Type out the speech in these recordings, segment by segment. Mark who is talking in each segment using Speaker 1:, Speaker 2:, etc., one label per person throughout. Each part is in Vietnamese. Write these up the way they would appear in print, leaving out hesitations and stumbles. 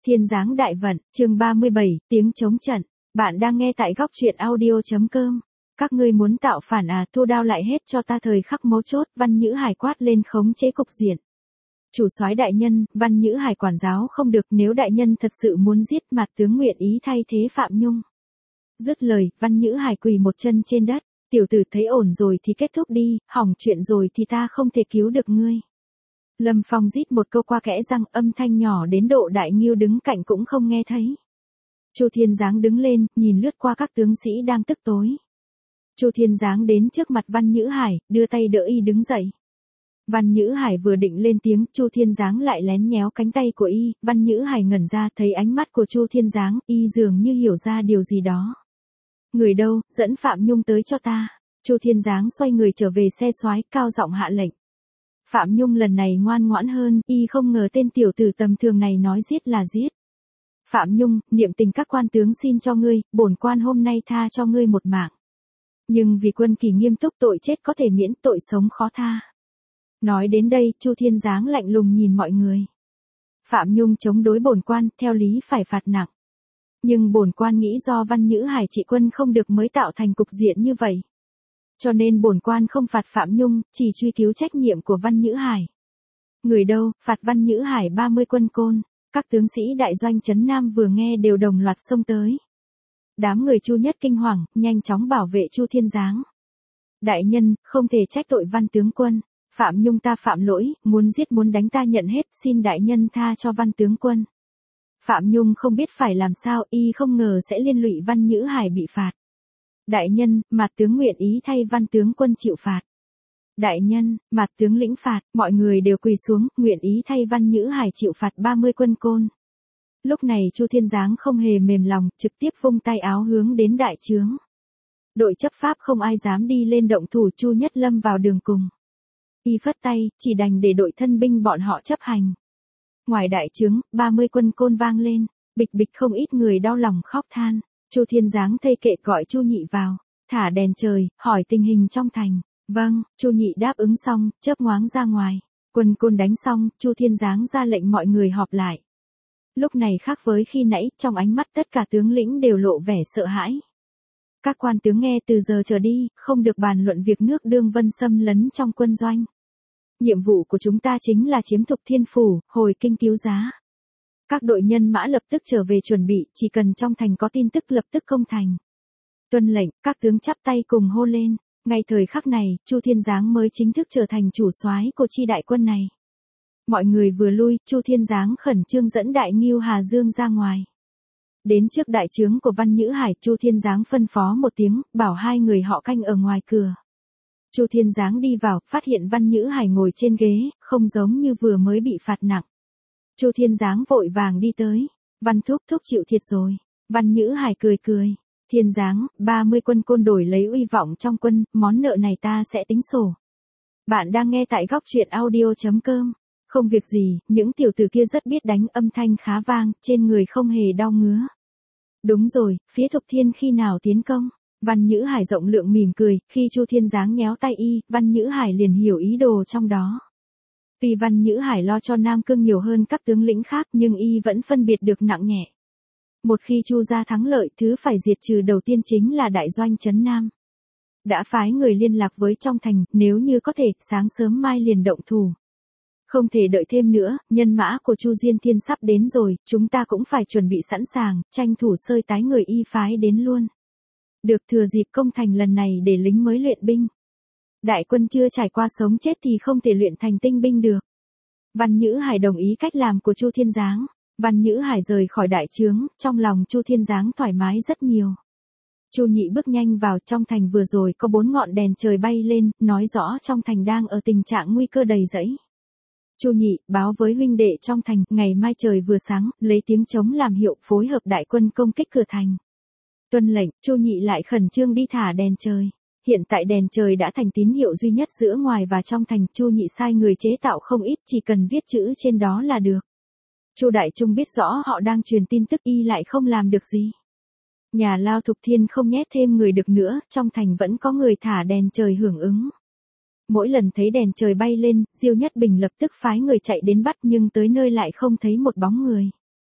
Speaker 1: Thiên giáng đại vận, chương 37, tiếng chống trận. Bạn đang nghe tại góc truyện audio.com. Các ngươi muốn tạo phản à, thu đao lại hết cho ta. Thời khắc mấu chốt, Văn Nhữ Hải quát lên khống chế cục diện. Chủ soái đại nhân, Văn Nhữ Hải quản giáo không được, nếu đại nhân thật sự muốn giết Mạt tướng nguyện ý thay thế Phạm Nhung. Dứt lời, Văn Nhữ Hải quỳ một chân trên đất. Tiểu tử thấy ổn rồi thì kết thúc đi, hỏng chuyện rồi thì ta không thể cứu được ngươi. Lâm Phong rít một câu qua kẽ răng, âm thanh nhỏ đến độ Đại Ngưu đứng cạnh cũng không nghe thấy. Chu Thiên Giáng đứng lên, nhìn lướt qua các tướng sĩ đang tức tối. Chu Thiên Giáng đến trước mặt Văn Nhữ Hải, đưa tay đỡ y đứng dậy. Văn Nhữ Hải vừa định lên tiếng, Chu Thiên Giáng lại lén nhéo cánh tay của y. Văn Nhữ Hải ngẩn ra, thấy ánh mắt của Chu Thiên Giáng, y dường như hiểu ra điều gì đó. Người đâu, dẫn Phạm Nhung tới cho ta. Chu Thiên Giáng xoay người trở về xe soái, cao giọng hạ lệnh. Phạm Nhung lần này ngoan ngoãn hơn, y không ngờ tên tiểu tử tầm thường này nói giết là giết. Phạm Nhung, niệm tình các quan tướng xin cho ngươi, bổn quan hôm nay tha cho ngươi một mạng. Nhưng vì quân kỳ nghiêm túc, tội chết có thể miễn, tội sống khó tha. Nói đến đây, Chu Thiên Giáng lạnh lùng nhìn mọi người. Phạm Nhung chống đối bổn quan, theo lý phải phạt nặng. Nhưng bổn quan nghĩ do Văn Nhữ Hải trị quân không được mới tạo thành cục diện như vậy. Cho nên bổn quan không phạt Phạm Nhung, chỉ truy cứu trách nhiệm của Văn Nhữ Hải. Người đâu, phạt Văn Nhữ Hải 30 quân côn. Các tướng sĩ đại doanh trấn Nam vừa nghe đều đồng loạt xông tới. Đám người Chu Nhất kinh hoàng, nhanh chóng bảo vệ Chu Thiên Giáng. Đại nhân, không thể trách tội Văn tướng quân. Phạm Nhung ta phạm lỗi, muốn giết muốn đánh ta nhận hết, xin đại nhân tha cho Văn tướng quân. Phạm Nhung không biết phải làm sao, y không ngờ sẽ liên lụy Văn Nhữ Hải bị phạt. Đại nhân, Mạt tướng nguyện ý thay Văn tướng quân chịu phạt. Đại nhân, Mạt tướng lĩnh phạt, mọi người đều quỳ xuống, nguyện ý thay Văn Nhữ Hải chịu phạt 30 quân côn. Lúc này Chu Thiên Giáng không hề mềm lòng, trực tiếp vung tay áo hướng đến đại trướng. Đội chấp pháp không ai dám đi lên động thủ, Chu Nhất lâm vào đường cùng. Y phất tay, chỉ đành để đội thân binh bọn họ chấp hành. Ngoài đại trướng, 30 quân côn vang lên, bịch bịch không ít người đau lòng khóc than. Chu Thiên Giáng thây kệ gọi Chu Nhị vào, thả đèn trời, hỏi tình hình trong thành. Vâng, Chu Nhị đáp ứng xong, chớp ngoáng ra ngoài. Quân côn đánh xong, Chu Thiên Giáng ra lệnh mọi người họp lại. Lúc này khác với khi nãy, trong ánh mắt tất cả tướng lĩnh đều lộ vẻ sợ hãi. Các quan tướng nghe từ giờ trở đi, không được bàn luận việc nước Đương Vân xâm lấn trong quân doanh. Nhiệm vụ của chúng ta chính là chiếm Thục Thiên Phủ, hồi kinh cứu giá. Các đội nhân mã lập tức trở về chuẩn bị, chỉ cần trong thành có tin tức lập tức công thành. Tuân lệnh, các tướng chắp tay cùng hô lên. Ngay thời khắc này, Chu Thiên Giáng mới chính thức trở thành chủ soái của chi đại quân này. Mọi người vừa lui, Chu Thiên Giáng khẩn trương dẫn Đại Ngưu Hà Dương ra ngoài. Đến trước đại trướng của Văn Nhữ Hải, Chu Thiên Giáng phân phó một tiếng, bảo hai người họ canh ở ngoài cửa. Chu Thiên Giáng đi vào, phát hiện Văn Nhữ Hải ngồi trên ghế, không giống như vừa mới bị phạt nặng. Chu Thiên Giáng vội vàng đi tới. Văn thúc thúc chịu thiệt rồi. Văn Nhữ Hải cười cười. Thiên Giáng, 30 quân côn đổi lấy uy vọng trong quân, món nợ này ta sẽ tính sổ. Bạn đang nghe tại góc truyện audio.com. Không việc gì, những tiểu tử kia rất biết đánh, âm thanh khá vang, trên người không hề đau ngứa. Đúng rồi, phía Thục Thiên khi nào tiến công? Văn Nhữ Hải rộng lượng mỉm cười, khi Chu Thiên Giáng nhéo tay y, Văn Nhữ Hải liền hiểu ý đồ trong đó. Tuy Văn Nhữ Hải lo cho Nam Cương nhiều hơn các tướng lĩnh khác, nhưng y vẫn phân biệt được nặng nhẹ. Một khi Chu gia thắng lợi, thứ phải diệt trừ đầu tiên chính là đại doanh trấn Nam. Đã phái người liên lạc với trong thành, nếu như có thể, sáng sớm mai liền động thủ. Không thể đợi thêm nữa, nhân mã của Chu Diên Thiên sắp đến rồi, chúng ta cũng phải chuẩn bị sẵn sàng, tranh thủ sơi tái người y phái đến luôn. Được thừa dịp công thành lần này để lính mới luyện binh. Đại quân chưa trải qua sống chết thì không thể luyện thành tinh binh được. Văn Nhữ Hải đồng ý cách làm của Chu Thiên Giáng. Văn Nhữ Hải rời khỏi đại trướng, trong lòng Chu Thiên Giáng thoải mái rất nhiều. Chu Nhị bước nhanh vào, trong thành vừa rồi có 4 ngọn đèn trời bay lên, nói rõ trong thành đang ở tình trạng nguy cơ đầy rẫy. Chu Nhị, báo với huynh đệ trong thành, ngày mai trời vừa sáng, lấy tiếng trống làm hiệu, phối hợp đại quân công kích cửa thành. Tuân lệnh, Chu Nhị lại khẩn trương đi thả đèn trời. Hiện tại đèn trời đã thành tín hiệu duy nhất giữa ngoài và trong thành, Chu Nhị sai người chế tạo không ít, chỉ cần viết chữ trên đó là được. Chu Đại Trung biết rõ họ đang truyền tin tức, y lại không làm được gì. Nhà lao Thục Thiên không nhét thêm người được nữa, trong thành vẫn có người thả đèn trời hưởng ứng. Mỗi lần thấy đèn trời bay lên, Diêu Nhất Bình lập tức phái người chạy đến bắt, nhưng tới nơi lại không thấy một bóng người.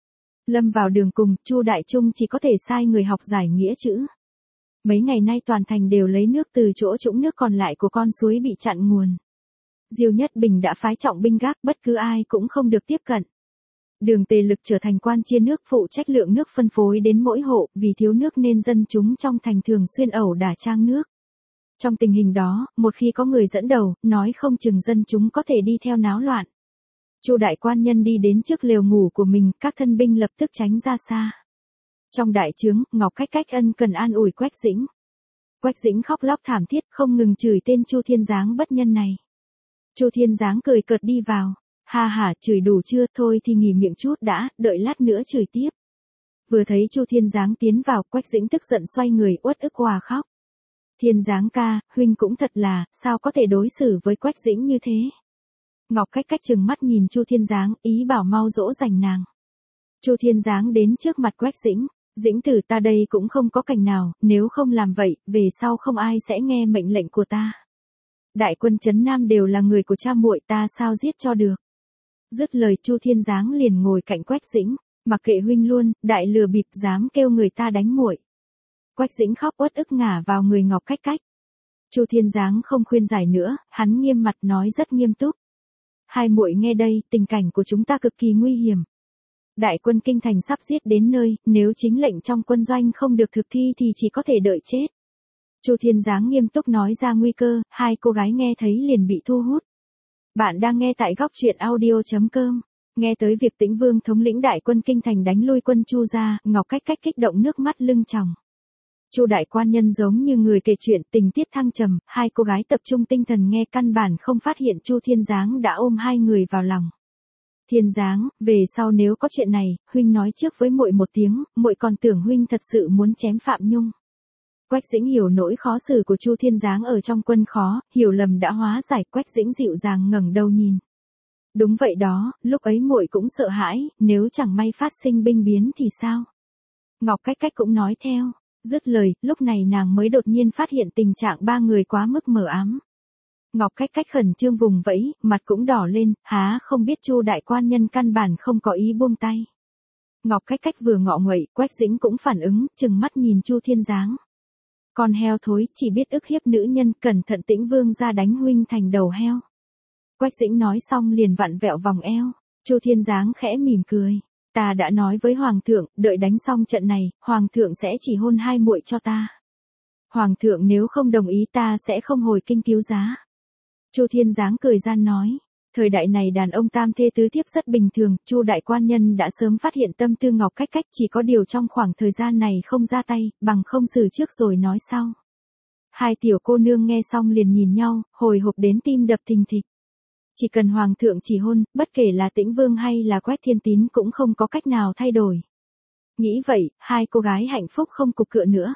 Speaker 1: Lâm vào đường cùng, Chu Đại Trung chỉ có thể sai người học giải nghĩa chữ. Mấy ngày nay toàn thành đều lấy nước từ chỗ trũng nước còn lại của con suối bị chặn nguồn. Diêu Nhất Bình đã phái trọng binh gác, bất cứ ai cũng không được tiếp cận. Đường Tề Lực trở thành quan chia nước phụ trách lượng nước phân phối đến mỗi hộ, vì thiếu nước nên dân chúng trong thành thường xuyên ẩu đả trang nước. Trong tình hình đó, một khi có người dẫn đầu, nói không chừng dân chúng có thể đi theo náo loạn. Chu đại quan nhân đi đến trước lều ngủ của mình, các thân binh lập tức tránh ra xa. Trong đại trướng, Ngọc Cách Cách ân cần an ủi Quách Dĩnh. Quách Dĩnh khóc lóc thảm thiết, không ngừng chửi tên Chu Thiên Giáng bất nhân này. Chu Thiên Giáng cười cợt đi vào. Ha ha, chửi đủ chưa, thôi thì nghỉ miệng chút đã, đợi lát nữa chửi tiếp. Vừa thấy Chu Thiên Giáng tiến vào, Quách Dĩnh tức giận xoay người uất ức òa khóc. Thiên Giáng ca, huynh cũng thật là, sao có thể đối xử với Quách Dĩnh như thế? Ngọc Cách Cách trừng mắt nhìn Chu Thiên Giáng, ý bảo mau dỗ dành nàng. Chu Thiên Giáng đến trước mặt Quách Dĩnh. Dĩnh tử, ta đây cũng không có cảnh nào, nếu không làm vậy, về sau không ai sẽ nghe mệnh lệnh của ta. Đại quân trấn Nam đều là người của cha muội, ta sao giết cho được. Dứt lời, Chu Thiên Giáng liền ngồi cạnh Quách Dĩnh, mặc kệ huynh luôn, đại lừa bịp dám kêu người ta đánh muội. Quách Dĩnh khóc uất ức ngả vào người Ngọc Cách Cách. Chu Thiên Giáng không khuyên giải nữa, hắn nghiêm mặt nói rất nghiêm túc. Hai muội nghe đây, tình cảnh của chúng ta cực kỳ nguy hiểm. Đại quân kinh thành sắp giết đến nơi, nếu chính lệnh trong quân doanh không được thực thi thì chỉ có thể đợi chết. Chu Thiên Giáng nghiêm túc nói ra nguy cơ, hai cô gái nghe thấy liền bị thu hút. Bạn đang nghe tại góc truyện audio.com. Nghe tới việc Tĩnh Vương thống lĩnh đại quân kinh thành đánh lui quân Chu gia, Ngọc Cách Cách kích động nước mắt lưng tròng. Chu đại quan nhân giống như người kể chuyện, tình tiết thăng trầm, hai cô gái tập trung tinh thần nghe, căn bản không phát hiện Chu Thiên Giáng đã ôm hai người vào lòng. Thiên Giáng, về sau nếu có chuyện này, huynh nói trước với muội một tiếng, muội còn tưởng huynh thật sự muốn chém Phạm Nhung. Quách Dĩnh hiểu nỗi khó xử của Chu Thiên Giáng ở trong quân khó, hiểu lầm đã hóa giải. Quách Dĩnh dịu dàng ngẩng đầu nhìn. Đúng vậy đó, lúc ấy muội cũng sợ hãi, nếu chẳng may phát sinh binh biến thì sao? Ngọc Cách Cách cũng nói theo. Dứt lời, lúc này nàng mới đột nhiên phát hiện tình trạng ba người quá mức mờ ám. Ngọc Cách Cách khẩn trương vùng vẫy, mặt cũng đỏ lên, há không biết Chu đại quan nhân căn bản không có ý buông tay. Ngọc Cách Cách vừa ngọ nguậy, Quách Dĩnh cũng phản ứng, trừng mắt nhìn Chu Thiên Giáng. Con heo thối, chỉ biết ức hiếp nữ nhân, cẩn thận Tĩnh Vương ra đánh huynh thành đầu heo. Quách Dĩnh nói xong liền vặn vẹo vòng eo. Chu Thiên Giáng khẽ mỉm cười. Ta đã nói với Hoàng thượng, đợi đánh xong trận này, Hoàng thượng sẽ chỉ hôn hai muội cho ta. Hoàng thượng nếu không đồng ý ta sẽ không hồi kinh cứu giá. Chu Thiên Giáng cười gian nói. Thời đại này đàn ông tam thê tứ thiếp rất bình thường, Chu đại quan nhân đã sớm phát hiện tâm tư Ngọc Cách Cách, chỉ có điều trong khoảng thời gian này không ra tay, bằng không xử trước rồi nói sau. Hai tiểu cô nương nghe xong liền nhìn nhau, hồi hộp đến tim đập thình thịch. Chỉ cần Hoàng thượng chỉ hôn, bất kể là Tĩnh Vương hay là Quách Thiên Tín cũng không có cách nào thay đổi. Nghĩ vậy, hai cô gái hạnh phúc không cục cựa nữa.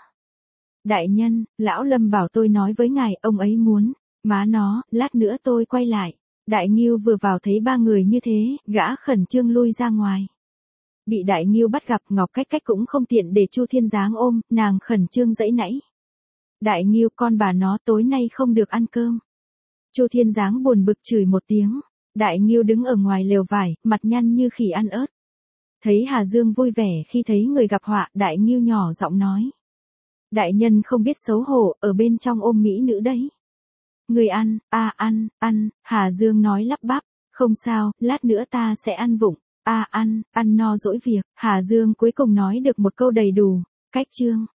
Speaker 1: Đại nhân, lão Lâm bảo tôi nói với ngài, ông ấy muốn. Má nó, lát nữa tôi quay lại. Đại Ngưu vừa vào thấy ba người như thế, gã khẩn trương lui ra ngoài. Bị Đại Ngưu bắt gặp, Ngọc Cách Cách cũng không tiện để Chu Thiên Giáng ôm, nàng khẩn trương giãy nãy. Đại Ngưu, con bà nó tối nay không được ăn cơm. Chu Thiên Giáng buồn bực chửi một tiếng. Đại Ngưu đứng ở ngoài lều vải, mặt nhăn như khỉ ăn ớt. Thấy Hà Dương vui vẻ khi thấy người gặp họa, Đại Ngưu nhỏ giọng nói. Đại nhân không biết xấu hổ, ở bên trong ôm mỹ nữ đấy. Người ăn, ăn, Hà Dương nói lắp bắp, không sao, lát nữa ta sẽ ăn vụng, ăn no dỗi việc. Hà Dương cuối cùng nói được một câu đầy đủ, cách chương.